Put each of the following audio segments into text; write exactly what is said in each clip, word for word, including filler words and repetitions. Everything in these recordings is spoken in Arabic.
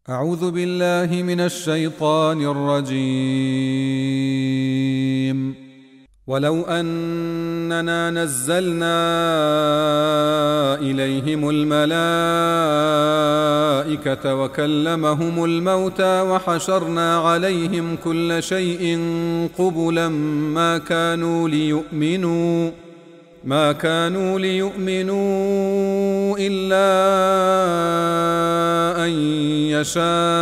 أعوذ بالله من الشيطان الرجيم. ولو أننا نزلنا إليهم الملائكة وكلمهم الموتى وحشرنا عليهم كل شيء قبلا ما كانوا ليؤمنوا ما كانوا ليؤمنوا إلا أن يشاء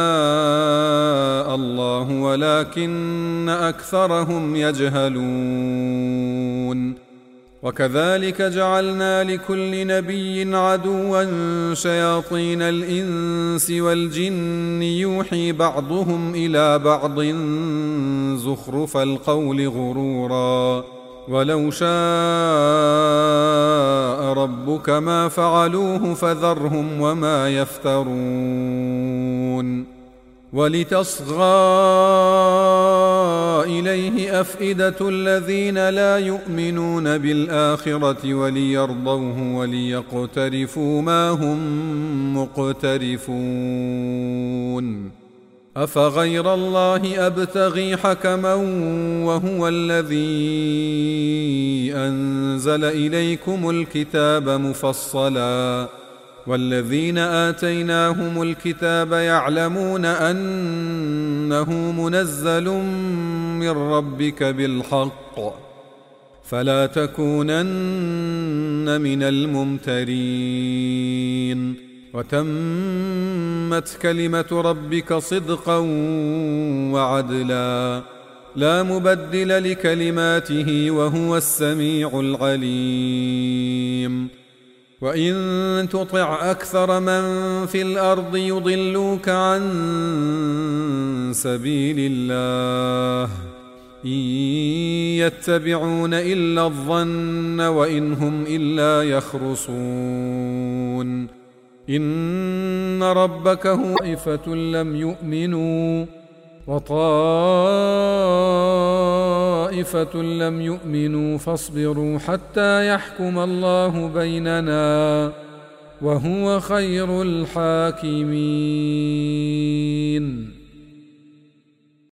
الله ولكن أكثرهم يجهلون. وكذلك جعلنا لكل نبي عدوا شياطين الإنس والجن يوحي بعضهم إلى بعض زخرف القول غرورا ولو شاء ربك ما فعلوه فذرهم وما يفترون. ولتصغى إليه أفئدة الذين لا يؤمنون بالآخرة وليرضوه وليقترفوا ما هم مقترفون. أفغير الله أبتغي حكما وهو الذي أنزل إليكم الكتاب مفصلا والذين آتيناهم الكتاب يعلمون أنه منزل من ربك بالحق فلا تكونن من الممترين. وتمت كلمة ربك صدقا وعدلا لا مبدل لكلماته وهو السميع العليم. وإن تطع أكثر من في الأرض يضلوك عن سبيل الله إن يتبعون إلا الظن وإن هم إلا يخرصون. إن ربك هو طائفة لم يؤمنوا وطائفة لم يؤمنوا فاصبروا حتى يحكم الله بيننا وهو خير الحاكمين.